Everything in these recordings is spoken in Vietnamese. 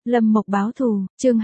Lâm Mộc báo thù, chương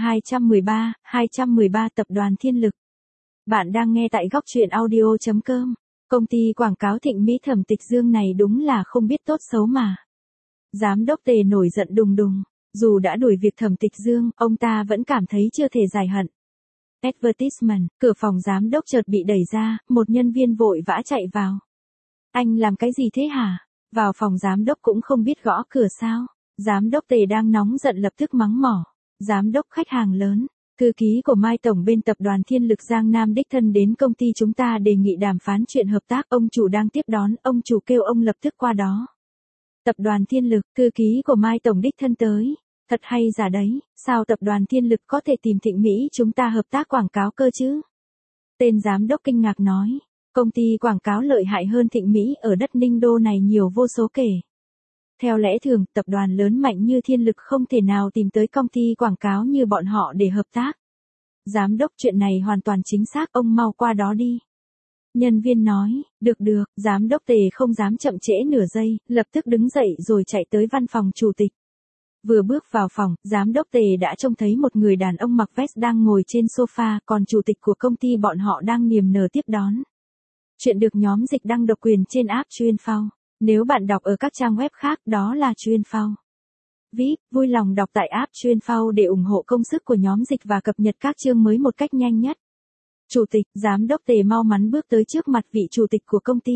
213 tập đoàn Thiên Lực. Bạn đang nghe tại góc truyện audio.com. Công ty quảng cáo Thịnh Mỹ Thẩm Tịch Dương này đúng là không biết tốt xấu mà. Giám đốc Tề nổi giận đùng đùng, dù đã đuổi việc Thẩm Tịch Dương, ông ta vẫn cảm thấy chưa thể giải hận. Advertisement, cửa phòng giám đốc chợt bị đẩy ra, một nhân viên vội vã chạy vào. Anh làm cái gì thế hả? Vào phòng giám đốc cũng không biết gõ cửa sao? Giám đốc Tề đang nóng giận lập tức mắng mỏ. Giám đốc khách hàng lớn, thư ký của Mai Tổng bên tập đoàn Thiên Lực Giang Nam đích thân đến công ty chúng ta đề nghị đàm phán chuyện hợp tác. Ông chủ đang tiếp đón, ông chủ kêu ông lập tức qua đó. Tập đoàn Thiên Lực, thư ký của Mai Tổng đích thân tới. Thật hay giả đấy, sao tập đoàn Thiên Lực có thể tìm Thịnh Mỹ chúng ta hợp tác quảng cáo cơ chứ? Tên giám đốc kinh ngạc nói, công ty quảng cáo lợi hại hơn Thịnh Mỹ ở đất Ninh Đô này nhiều vô số kể. Theo lẽ thường, tập đoàn lớn mạnh như Thiên Lực không thể nào tìm tới công ty quảng cáo như bọn họ để hợp tác. Giám đốc, chuyện này hoàn toàn chính xác, ông mau qua đó đi. Nhân viên nói, được, giám đốc Tề không dám chậm trễ nửa giây, lập tức đứng dậy rồi chạy tới văn phòng chủ tịch. Vừa bước vào phòng, giám đốc Tề đã trông thấy một người đàn ông mặc vest đang ngồi trên sofa, còn chủ tịch của công ty bọn họ đang niềm nở tiếp đón. Chuyện được nhóm dịch đăng độc quyền trên app Chuyên.Phao. Nếu bạn đọc ở các trang web khác, đó là Chuyên.Phao. VIP, vui lòng đọc tại app Chuyên.Phao để ủng hộ công sức của nhóm dịch và cập nhật các chương mới một cách nhanh nhất. Chủ tịch, giám đốc Tề mau mắn bước tới trước mặt vị chủ tịch của công ty.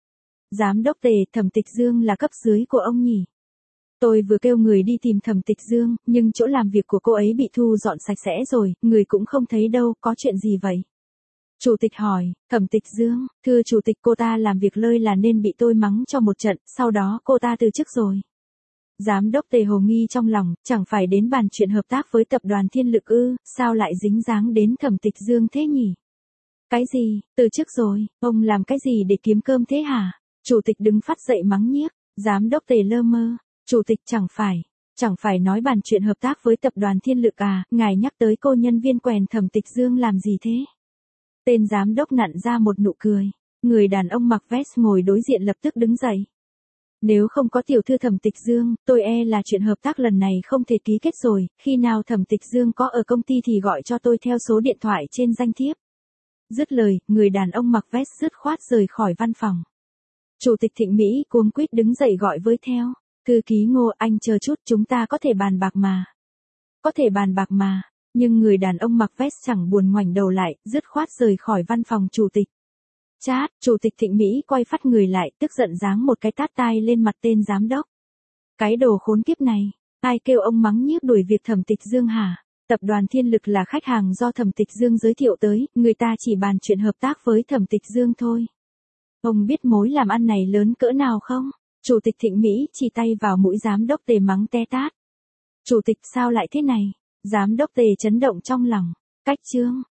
Giám đốc Tề, Thẩm Tịch Dương là cấp dưới của ông nhỉ? Tôi vừa kêu người đi tìm Thẩm Tịch Dương, nhưng chỗ làm việc của cô ấy bị thu dọn sạch sẽ rồi, người cũng không thấy đâu, có chuyện gì vậy? Chủ tịch hỏi, Thẩm Tịch Dương, thưa chủ tịch, cô ta làm việc lơi là nên bị tôi mắng cho một trận, sau đó cô ta từ chức rồi. Giám đốc Tề hồ nghi trong lòng, chẳng phải đến bàn chuyện hợp tác với tập đoàn Thiên Lực ư, sao lại dính dáng đến Thẩm Tịch Dương thế nhỉ? Cái gì, từ chức rồi, ông làm cái gì để kiếm cơm thế hả? Chủ tịch đứng phát dậy mắng nhiếc, giám đốc Tề lơ mơ, chủ tịch chẳng phải nói bàn chuyện hợp tác với tập đoàn Thiên Lực à, ngài nhắc tới cô nhân viên quèn Thẩm Tịch Dương làm gì thế? Tên giám đốc nặn ra một nụ cười, người đàn ông mặc vest ngồi đối diện lập tức đứng dậy. Nếu không có tiểu thư Thẩm Tịch Dương, tôi e là chuyện hợp tác lần này không thể ký kết rồi, khi nào Thẩm Tịch Dương có ở công ty thì gọi cho tôi theo số điện thoại trên danh thiếp. Dứt lời, người đàn ông mặc vest dứt khoát rời khỏi văn phòng. Chủ tịch Thịnh Mỹ cuống quýt đứng dậy gọi với theo, thư ký Ngô, anh chờ chút, chúng ta có thể bàn bạc mà. Có thể bàn bạc mà. Nhưng người đàn ông mặc vest chẳng buồn ngoảnh đầu lại, dứt khoát rời khỏi văn phòng chủ tịch. Chát, chủ tịch Thịnh Mỹ quay phắt người lại, tức giận giáng một cái tát tai lên mặt tên giám đốc. Cái đồ khốn kiếp này, ai kêu ông mắng nhiếc đuổi việc Thẩm Tịch Dương hả? Tập đoàn Thiên Lực là khách hàng do Thẩm Tịch Dương giới thiệu tới, người ta chỉ bàn chuyện hợp tác với Thẩm Tịch Dương thôi. Ông biết mối làm ăn này lớn cỡ nào không? Chủ tịch Thịnh Mỹ chỉ tay vào mũi giám đốc Tề mắng te tát. Chủ tịch, sao lại thế này? Giám đốc Tề chấn động trong lòng. Cách chương.